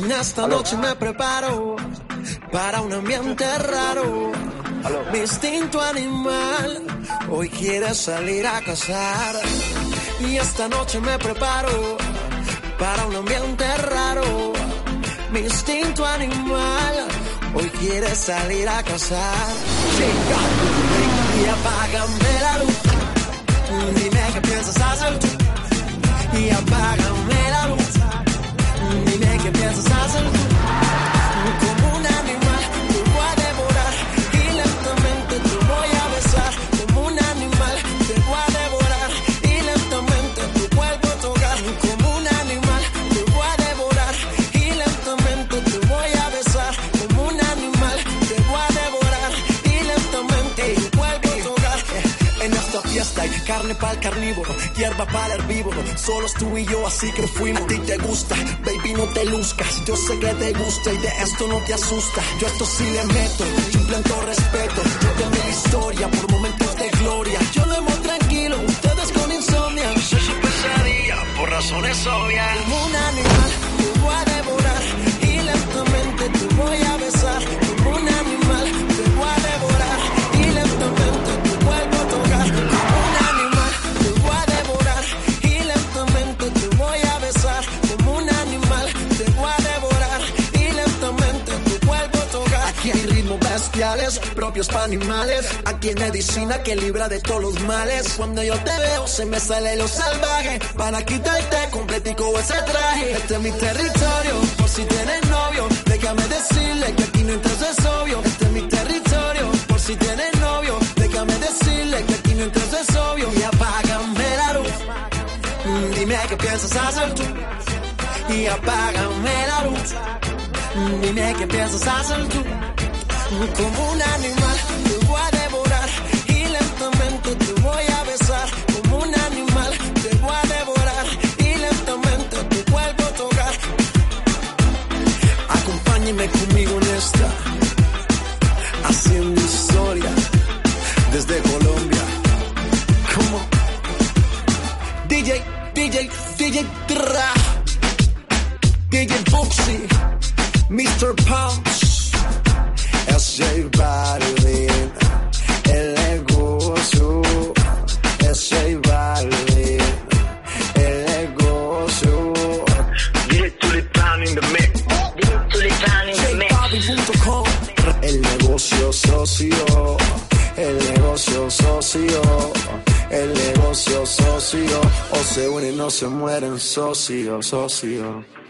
Esta noche me preparo para un ambiente raro. Mi instinto animal hoy quiere salir a cazar. Y esta noche me preparo para un ambiente raro. Mi instinto animal hoy quiere salir a cazar. Y apágame la luz. Dime qué piensas hacer tú. Y apágame la luz. Dime qué piensas hacer tú. Como un animal te voy a devorar y lentamente te voy a besar. Como un animal te voy a devorar y lentamente tu cuerpo tocar. Como un animal te voy a devorar y lentamente te voy a besar. Como un animal te voy a devorar y lentamente tu cuerpo tocar. En esta fiesta hay carne para el carnívoro, hierba para el herbívoro. Solo tú y yo, así que fuimos. A ti te gusta, baby, no te luzcas. Yo sé que te gusta y de esto no te asusta. Yo esto sí le meto, implantó respeto. Yo tengo mi historia por momentos de gloria. Yo duermo tranquilo, ustedes con insomnia. Soy su pesadilla por razones obvias. Como un animal te voy a devorar y lentamente te voy a besar. Como un animal te voy a devorar y lentamente tu cuerpo tocar. Como un animal te voy a devorar y lentamente te voy a besar. Como un animal te voy a devorar y lentamente tu cuerpo tocar. Aquí hay ritmos bestiales propios para animales. Aquí hay medicina que libra de todos los males. Cuando yo te veo se me sale lo salvaje. Para quitarte completico ese traje. Este es mi territorio, por si tienes novio. Déjame decirle que aquí no entras es obvio. Este es mi territorio, por si tienes novio. Déjame decirle que aquí no entras es obvio. Y apágame la luz. Dime qué piensas hacer tú. Y apágame la luz. Dime qué piensas hacer tú. Como un animal te voy a devorar y lentamente te voy a besar. Como un animal te voy a devorar y lentamente tu cuerpo tocar. Acompáñeme conmigo en esta, haciendo historia desde Colombia. Como DJ Tra, DJ Foxy, Mr. Punch, es J Balvin, el negocio, es J Balvin, el negocio. Get Tulipán in the mix. Get Tulipán in the mix. JBalvin.com. El negocio socio, el negocio socio, el negocio socio. O se unen o se mueren socio, socio.